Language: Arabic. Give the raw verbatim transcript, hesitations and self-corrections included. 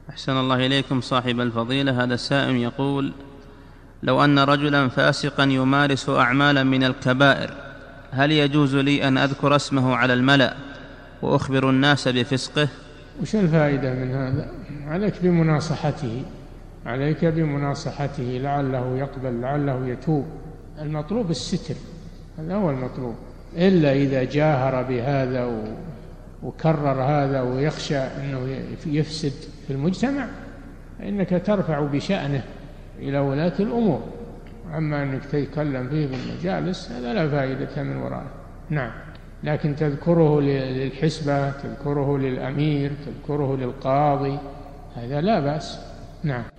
أحسن الله إليكم صاحب الفضيلة. هذا السائل يقول: لو أن رجلا فاسقا يمارس أعمالا من الكبائر، هل يجوز لي أن أذكر اسمه على الملأ وأخبر الناس بفسقه؟ وش الفائدة من هذا؟ عليك بمناصحته، عليك بمناصحته لعله يقبل، لعله يتوب. المطلوب الستر، هذا هو المطلوب. إلا إذا جاهر بهذا وكرر هذا ويخشى أنه يفسد في المجتمع، فإنك ترفع بشأنه إلى ولاة الأمور. أما أنك تتكلم فيه بالمجالس هذا لا فائدة من ورائه. نعم، لكن تذكره للحسبة، تذكره للأمير، تذكره للقاضي، هذا لا بأس. نعم.